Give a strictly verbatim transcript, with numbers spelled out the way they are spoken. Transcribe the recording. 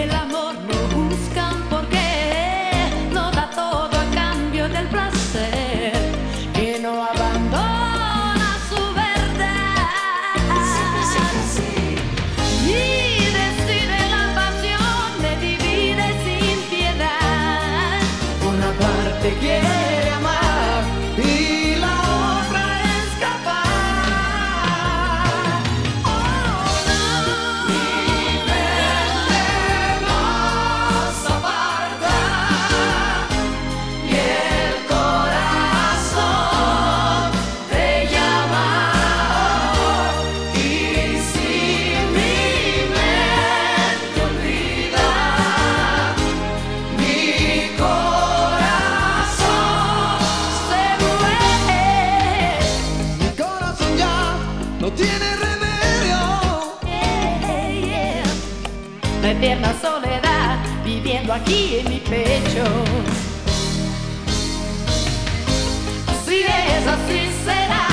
el amor no buscan por qué, no da todo a cambio del placer, que no abandona su verdad. Siempre, siempre, sí. Y decide la pasión, le divide sin piedad. Una parte quiere amar y la otra escapar. No tiene remedio. Yeah, yeah. La eterna soledad viviendo aquí en mi pecho. Si es así será.